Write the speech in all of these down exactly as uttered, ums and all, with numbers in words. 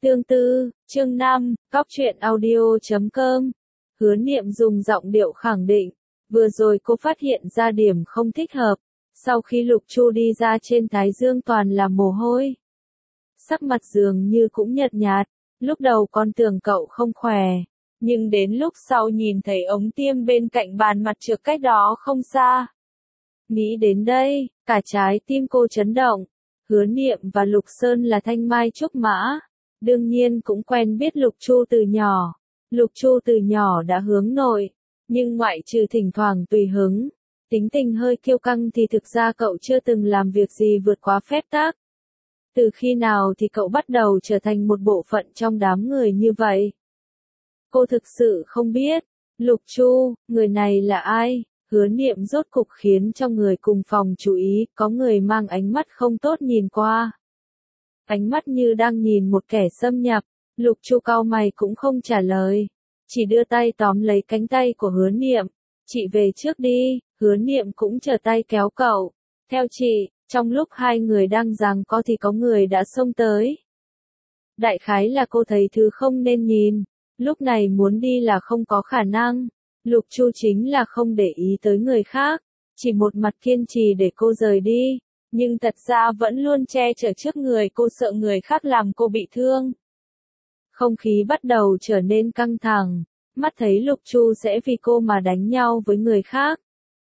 Tương tư, chương năm, góc truyện audio chấm com. Hứa Niệm dùng giọng điệu khẳng định, vừa rồi cô phát hiện ra điểm không thích hợp, sau khi Lục Chu đi ra trên thái dương toàn là mồ hôi. Sắc mặt dường như cũng nhợt nhạt, lúc đầu con tưởng cậu không khỏe, nhưng đến lúc sau nhìn thấy ống tiêm bên cạnh bàn mặt trược cách đó không xa. Nghĩ đến đây, cả trái tim cô chấn động. Hứa Niệm và Lục Sơn là thanh mai trúc mã, đương nhiên cũng quen biết Lục Chu từ nhỏ. Lục Chu từ nhỏ đã hướng nội, nhưng ngoại trừ thỉnh thoảng tùy hứng, tính tình hơi kiêu căng thì thực ra cậu chưa từng làm việc gì vượt quá phép tắc. Từ khi nào thì cậu bắt đầu trở thành một bộ phận trong đám người như vậy? Cô thực sự không biết. Lục Chu, người này là ai? Hứa Niệm rốt cục khiến cho người cùng phòng chú ý, có người mang ánh mắt không tốt nhìn qua. Ánh mắt như đang nhìn một kẻ xâm nhập. Lục Chu cau mày cũng không trả lời, chỉ đưa tay tóm lấy cánh tay của Hứa Niệm. Chị về trước đi. Hứa Niệm cũng trở tay kéo cậu. Theo chị. Trong lúc hai người đang giằng co thì có người đã xông tới. Đại khái là cô thấy thứ không nên nhìn, lúc này muốn đi là không có khả năng. Lục Chu chính là không để ý tới người khác, chỉ một mặt kiên trì để cô rời đi, nhưng thật ra vẫn luôn che chở trước người cô, sợ người khác làm cô bị thương. Không khí bắt đầu trở nên căng thẳng, mắt thấy Lục Chu sẽ vì cô mà đánh nhau với người khác.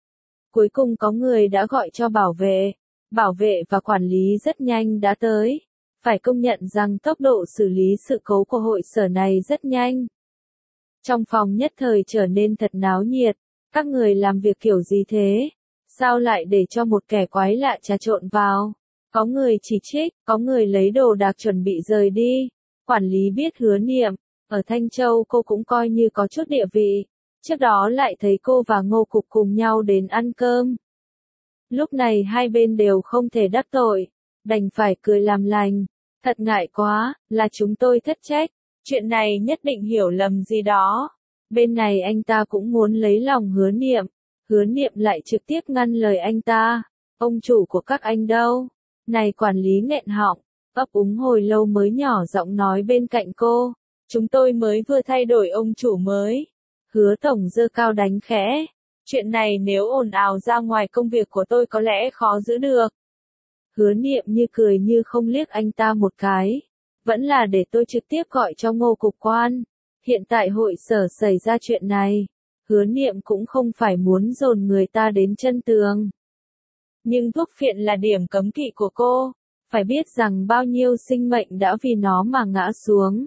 Cuối cùng có người đã gọi cho bảo vệ, bảo vệ và quản lý rất nhanh đã tới. Phải công nhận rằng tốc độ xử lý sự cố của hội sở này rất nhanh. Trong phòng nhất thời trở nên thật náo nhiệt, các người làm việc kiểu gì thế? Sao lại để cho một kẻ quái lạ trà trộn vào? Có người chỉ trích, có người lấy đồ đạc chuẩn bị rời đi. Quản lý biết Hứa Niệm, ở Thanh Châu cô cũng coi như có chút địa vị, trước đó lại thấy cô và Ngô Cục cùng nhau đến ăn cơm. Lúc này hai bên đều không thể đắc tội, đành phải cười làm lành. Thật ngại quá, là chúng tôi thất trách, chuyện này nhất định hiểu lầm gì đó. Bên này anh ta cũng muốn lấy lòng Hứa Niệm, Hứa Niệm lại trực tiếp ngăn lời anh ta. Ông chủ của các anh đâu? Này quản lý nghẹn họng, ấp úng hồi lâu mới nhỏ giọng nói bên cạnh cô. Chúng tôi mới vừa thay đổi ông chủ mới. Hứa tổng giơ cao đánh khẽ. Chuyện này nếu ồn ào ra ngoài công việc của tôi có lẽ khó giữ được. Hứa Niệm như cười như không liếc anh ta một cái. Vẫn là để tôi trực tiếp gọi cho Ngô Cục quan. Hiện tại hội sở xảy ra chuyện này, Hứa Niệm cũng không phải muốn dồn người ta đến chân tường. Nhưng thuốc phiện là điểm cấm kỵ của cô, phải biết rằng bao nhiêu sinh mệnh đã vì nó mà ngã xuống.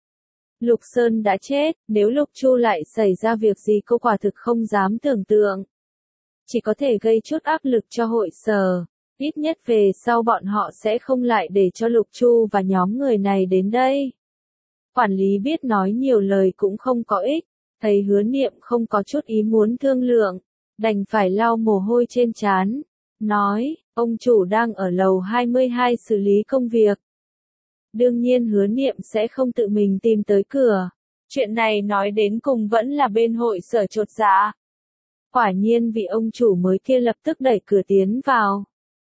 Lục Sơn đã chết, nếu Lục Chu lại xảy ra việc gì cô quả thực không dám tưởng tượng. Chỉ có thể gây chút áp lực cho hội sở, ít nhất về sau bọn họ sẽ không lại để cho Lục Chu và nhóm người này đến đây. Quản lý biết nói nhiều lời cũng không có ích, thấy Hứa Niệm không có chút ý muốn thương lượng, đành phải lau mồ hôi trên trán, nói, ông chủ đang ở lầu hai mươi hai xử lý công việc. Đương nhiên Hứa Niệm sẽ không tự mình tìm tới cửa. Chuyện này nói đến cùng vẫn là bên hội sở chột dạ. Quả nhiên vị ông chủ mới kia lập tức đẩy cửa tiến vào.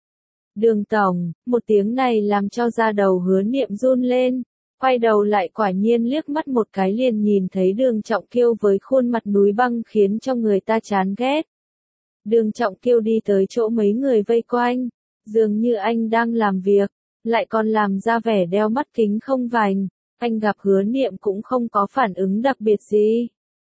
Đường tổng, một tiếng này làm cho da đầu Hứa Niệm run lên. Quay đầu lại quả nhiên liếc mắt một cái liền nhìn thấy Đường Trọng Kiêu với khuôn mặt núi băng khiến cho người ta chán ghét. Đường Trọng Kiêu đi tới chỗ mấy người vây quanh, dường như anh đang làm việc, lại còn làm ra vẻ đeo mắt kính không vành. Anh gặp Hứa Niệm cũng không có phản ứng đặc biệt gì.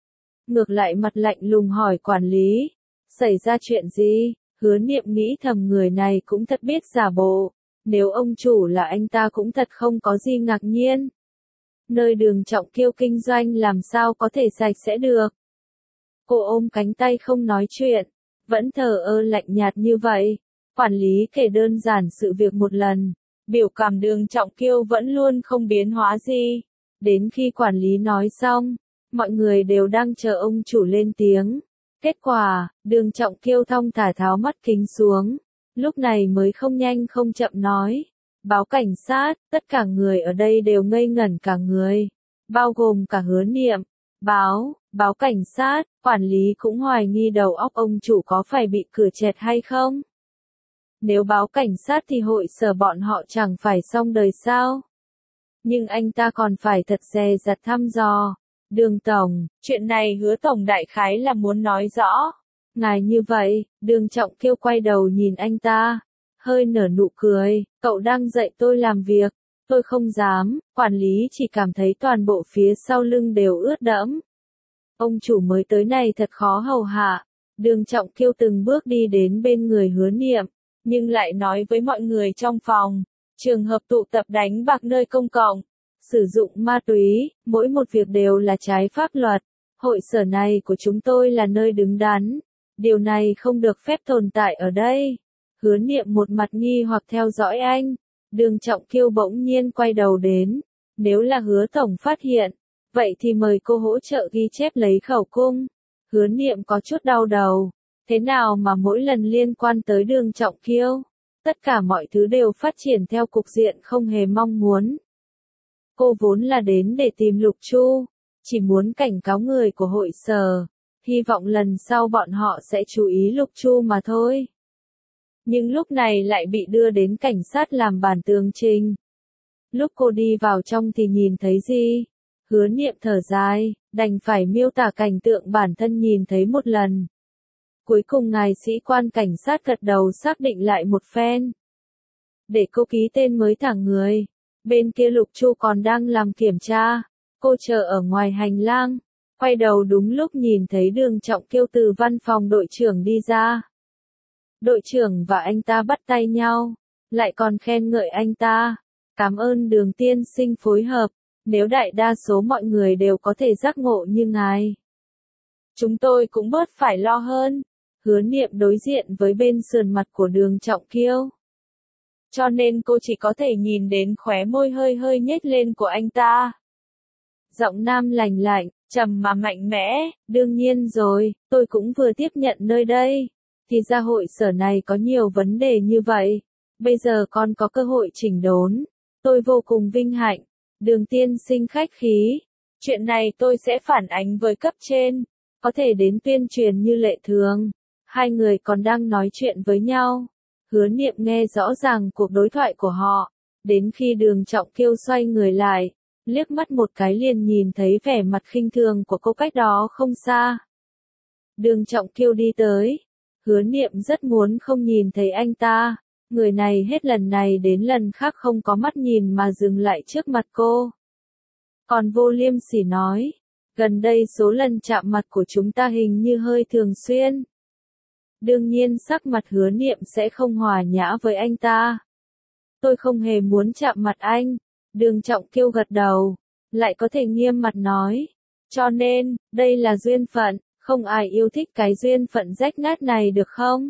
Ngược lại mặt lạnh lùng hỏi quản lý, xảy ra chuyện gì? Hứa Niệm nghĩ thầm người này cũng thật biết giả bộ, nếu ông chủ là anh ta cũng thật không có gì ngạc nhiên. Nơi Đường Trọng Kiêu kinh doanh làm sao có thể sạch sẽ được. Cô ôm cánh tay không nói chuyện, vẫn thờ ơ lạnh nhạt như vậy. Quản lý kể đơn giản sự việc một lần, biểu cảm Đường Trọng Kiêu vẫn luôn không biến hóa gì. Đến khi quản lý nói xong, mọi người đều đang chờ ông chủ lên tiếng. Kết quả, Đường Trọng Kiêu thong thả tháo mắt kính xuống, lúc này mới không nhanh không chậm nói. Báo cảnh sát, tất cả người ở đây đều ngây ngẩn cả người, bao gồm cả Hứa Niệm. Báo, báo cảnh sát, quản lý cũng hoài nghi đầu óc ông chủ có phải bị cửa chẹt hay không? Nếu báo cảnh sát thì hội sở bọn họ chẳng phải xong đời sao? nhưng anh ta còn phải thật dè dặt thăm dò. Đường tổng, chuyện này Hứa tổng đại khái là muốn nói rõ. Ngài như vậy, Đường Trọng Kiêu quay đầu nhìn anh ta, hơi nở nụ cười, cậu đang dạy tôi làm việc, tôi không dám, quản lý chỉ cảm thấy toàn bộ phía sau lưng đều ướt đẫm. Ông chủ mới tới này thật khó hầu hạ. Đường Trọng Kiêu từng bước đi đến bên người Hứa Niệm, nhưng lại nói với mọi người trong phòng, trường hợp tụ tập đánh bạc nơi công cộng, sử dụng ma túy, mỗi một việc đều là trái pháp luật. Hội sở này của chúng tôi là nơi đứng đắn, điều này không được phép tồn tại ở đây. Hứa Niệm một mặt nghi hoặc theo dõi anh, Đường Trọng Kiêu bỗng nhiên quay đầu đến, nếu là Hứa tổng phát hiện, vậy thì mời cô hỗ trợ ghi chép lấy khẩu cung. Hứa Niệm có chút đau đầu, thế nào mà mỗi lần liên quan tới Đường Trọng Kiêu, tất cả mọi thứ đều phát triển theo cục diện không hề mong muốn. Cô vốn là đến để tìm Lục Chu, chỉ muốn cảnh cáo người của hội sở, hy vọng lần sau bọn họ sẽ chú ý Lục Chu mà thôi. Nhưng lúc này lại bị đưa đến cảnh sát làm bản tường trình. Lúc cô đi vào trong thì nhìn thấy gì? Hứa Niệm thở dài, đành phải miêu tả cảnh tượng bản thân nhìn thấy một lần. Cuối cùng ngài sĩ quan cảnh sát gật đầu xác định lại một phen. Để cô ký tên mới thả người. Bên kia Lục Chu còn đang làm kiểm tra. Cô chờ ở ngoài hành lang. Quay đầu đúng lúc nhìn thấy Đường Trọng Kiêu từ văn phòng đội trưởng đi ra. Đội trưởng và anh ta bắt tay nhau. Lại còn khen ngợi anh ta. Cảm ơn Đường tiên sinh phối hợp. Nếu đại đa số mọi người đều có thể giác ngộ như ngài, chúng tôi cũng bớt phải lo hơn. Hứa Niệm đối diện với bên sườn mặt của Đường Trọng Kiêu. Cho nên cô chỉ có thể nhìn đến khóe môi hơi hơi nhếch lên của anh ta. Giọng nam lành lạnh, trầm mà mạnh mẽ, đương nhiên rồi, tôi cũng vừa tiếp nhận nơi đây. Thì ra hội sở này có nhiều vấn đề như vậy. Bây giờ con có cơ hội chỉnh đốn. Tôi vô cùng vinh hạnh. Đường tiên sinh khách khí. Chuyện này tôi sẽ phản ánh với cấp trên. Có thể đến tuyên truyền như lệ thường. Hai người còn đang nói chuyện với nhau. Hứa Niệm nghe rõ ràng cuộc đối thoại của họ. Đến khi Đường Trọng Kiêu xoay người lại, liếc mắt một cái liền nhìn thấy vẻ mặt khinh thường của cô cách đó không xa. Đường Trọng Kiêu đi tới. Hứa Niệm rất muốn không nhìn thấy anh ta. Người này hết lần này đến lần khác không có mắt nhìn mà dừng lại trước mặt cô. Còn Vô Liêm Sỉ nói, gần đây số lần chạm mặt của chúng ta hình như hơi thường xuyên. Đương nhiên sắc mặt Hứa Niệm sẽ không hòa nhã với anh ta. Tôi không hề muốn chạm mặt anh. Đường Trọng Kiêu gật đầu, lại có thể nghiêm mặt nói. Cho nên, đây là duyên phận, không ai yêu thích cái duyên phận rách nát này được không?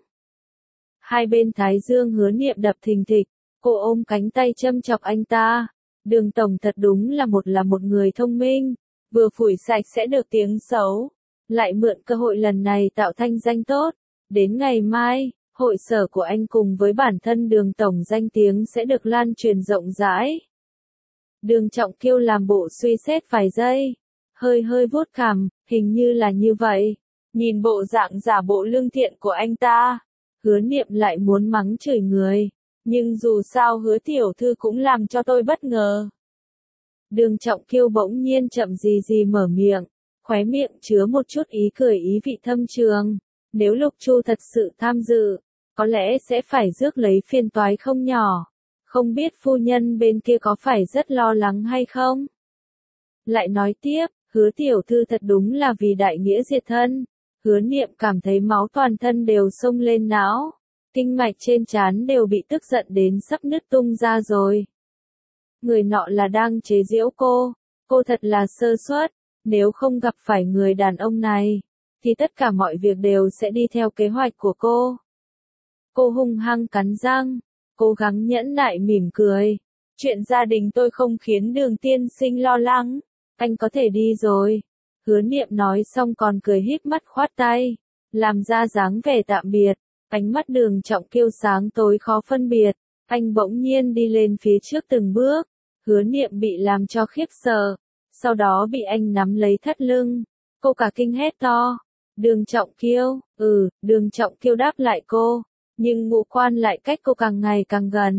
Hai bên thái dương Hứa Niệm đập thình thịch, cô ôm cánh tay châm chọc anh ta. Đường tổng thật đúng là một là một người thông minh, vừa phủi sạch sẽ được tiếng xấu, lại mượn cơ hội lần này tạo thanh danh tốt. Đến ngày mai, hội sở của anh cùng với bản thân Đường tổng danh tiếng sẽ được lan truyền rộng rãi. Đường Trọng Kiêu làm bộ suy xét vài giây, hơi hơi vuốt cằm, hình như là như vậy. Nhìn bộ dạng giả bộ lương thiện của anh ta, Hứa Niệm lại muốn mắng chửi người, nhưng dù sao Hứa tiểu thư cũng làm cho tôi bất ngờ. Đường Trọng Kiêu bỗng nhiên chậm gì gì mở miệng, khóe miệng chứa một chút ý cười ý vị thâm trường. Nếu Lục Chu thật sự tham dự, có lẽ sẽ phải rước lấy phiền toái không nhỏ. Không biết phu nhân bên kia có phải rất lo lắng hay không? Lại nói tiếp, Hứa tiểu thư thật đúng là vì đại nghĩa diệt thân. Hứa Niệm cảm thấy máu toàn thân đều xông lên não. Kinh mạch trên trán đều bị tức giận đến sắp nứt tung ra rồi. Người nọ là đang chế giễu cô. Cô thật là sơ suất. Nếu không gặp phải người đàn ông này, thì tất cả mọi việc đều sẽ đi theo kế hoạch của cô. Cô hung hăng cắn răng, cố gắng nhẫn nại mỉm cười. Chuyện gia đình tôi không khiến Đường tiên sinh lo lắng. Anh có thể đi rồi. Hứa Niệm nói xong còn cười híp mắt khoát tay, làm ra dáng vẻ tạm biệt. Ánh mắt Đường Trọng Kiêu sáng tối khó phân biệt. Anh bỗng nhiên đi lên phía trước từng bước. Hứa Niệm bị làm cho khiếp sợ. Sau đó bị anh nắm lấy thắt lưng. Cô cả kinh hét to. Đường Trọng Kiêu, ừ, Đường Trọng Kiêu đáp lại cô. Nhưng ngũ quan lại cách cô càng ngày càng gần.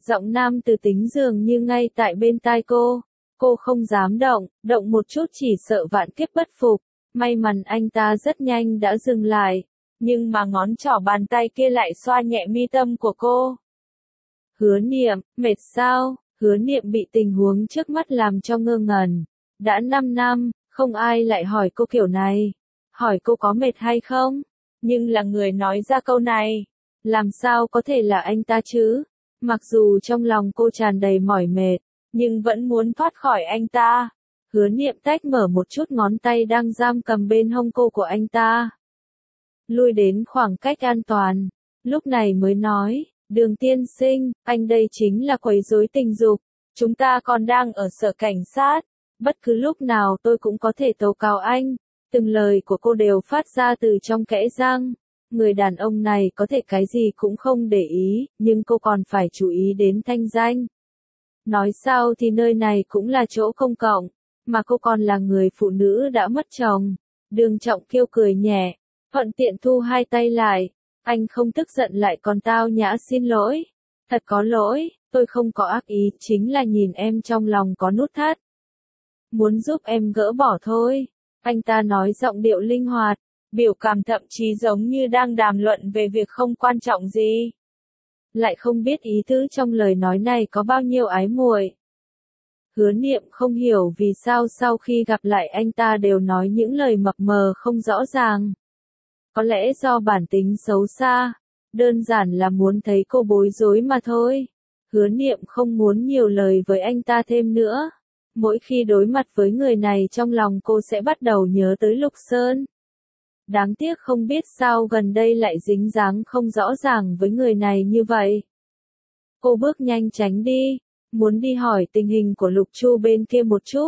Giọng nam từ tính dường như ngay tại bên tai cô. Cô không dám động, động một chút chỉ sợ vạn kiếp bất phục. May mắn anh ta rất nhanh đã dừng lại. Nhưng mà ngón trỏ bàn tay kia lại xoa nhẹ mi tâm của cô. Hứa Niệm, mệt sao? Hứa Niệm bị tình huống trước mắt làm cho ngơ ngẩn. Đã năm năm, không ai lại hỏi cô kiểu này. Hỏi cô có mệt hay không? Nhưng là người nói ra câu này. Làm sao có thể là anh ta chứ? Mặc dù trong lòng cô tràn đầy mỏi mệt, nhưng vẫn muốn thoát khỏi anh ta. Hứa Niệm tách mở một chút ngón tay đang giam cầm bên hông cô của anh ta. Lui đến khoảng cách an toàn. Lúc này mới nói, Đường tiên sinh, anh đây chính là quấy rối tình dục. Chúng ta còn đang ở sở cảnh sát. Bất cứ lúc nào tôi cũng có thể tố cáo anh. Từng lời của cô đều phát ra từ trong kẽ răng. Người đàn ông này có thể cái gì cũng không để ý, nhưng cô còn phải chú ý đến thanh danh. Nói sao thì nơi này cũng là chỗ công cộng, mà cô còn là người phụ nữ đã mất chồng. Đường Trọng Kiêu cười nhẹ, thuận tiện thu hai tay lại. Anh không tức giận lại còn tao nhã xin lỗi. Thật có lỗi, tôi không có ác ý, chính là nhìn em trong lòng có nút thắt. Muốn giúp em gỡ bỏ thôi. Anh ta nói giọng điệu linh hoạt, biểu cảm thậm chí giống như đang đàm luận về việc không quan trọng gì. Lại không biết ý tứ trong lời nói này có bao nhiêu ái muội. Hứa Niệm không hiểu vì sao sau khi gặp lại anh ta đều nói những lời mập mờ không rõ ràng. Có lẽ do bản tính xấu xa, đơn giản là muốn thấy cô bối rối mà thôi. Hứa Niệm không muốn nhiều lời với anh ta thêm nữa. Mỗi khi đối mặt với người này trong lòng cô sẽ bắt đầu nhớ tới Lục Sơn. Đáng tiếc không biết sao gần đây lại dính dáng không rõ ràng với người này như vậy. Cô bước nhanh tránh đi, muốn đi hỏi tình hình của Lục Chu bên kia một chút.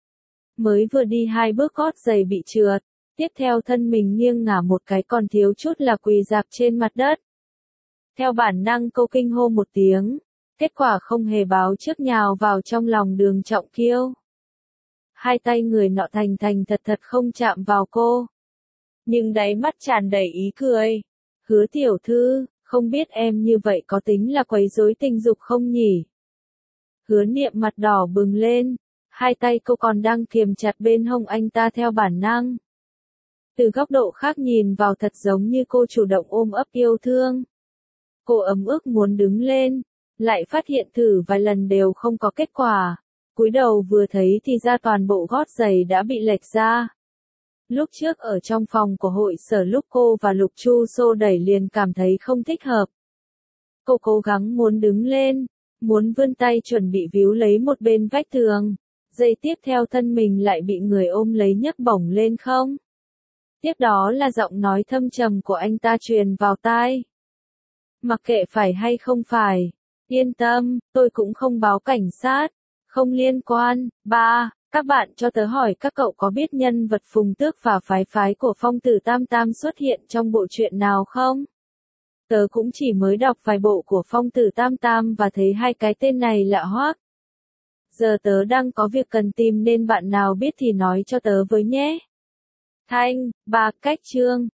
Mới vừa đi hai bước gót giày bị trượt, tiếp theo thân mình nghiêng ngả một cái còn thiếu chút là quỳ rạp trên mặt đất. Theo bản năng cô kinh hô một tiếng, kết quả không hề báo trước nhào vào trong lòng Đường Trọng Kiêu. Hai tay người nọ thành thành thật thật không chạm vào cô. Nhưng đáy mắt tràn đầy ý cười. Hứa tiểu thư, không biết em như vậy có tính là quấy rối tình dục không nhỉ? Hứa Niệm mặt đỏ bừng lên, hai tay cô còn đang kiềm chặt bên hông anh ta theo bản năng. Từ góc độ khác nhìn vào thật giống như cô chủ động ôm ấp yêu thương. Cô ấm ức muốn đứng lên, lại phát hiện thử vài lần đều không có kết quả. Cúi đầu vừa thấy thì ra toàn bộ gót giày đã bị lệch ra. Lúc trước ở trong phòng của hội sở lúc cô và Lục Chu xô đẩy liền cảm thấy không thích hợp. Cô cố gắng muốn đứng lên, muốn vươn tay chuẩn bị víu lấy một bên vách tường. Giây tiếp theo thân mình lại bị người ôm lấy nhấc bổng lên không. Tiếp đó là giọng nói thâm trầm của anh ta truyền vào tai. Mặc kệ phải hay không phải, yên tâm, tôi cũng không báo cảnh sát, không liên quan. Ba, các bạn cho tớ hỏi các cậu có biết nhân vật Phùng Tước và phái phái của Phong Tử Tam Tam xuất hiện trong bộ truyện nào không? Tớ cũng chỉ mới đọc vài bộ của Phong Tử Tam Tam và thấy hai cái tên này lạ hoắc. Giờ tớ đang có việc cần tìm nên bạn nào biết thì nói cho tớ với nhé. Thanh, ba, cách chương.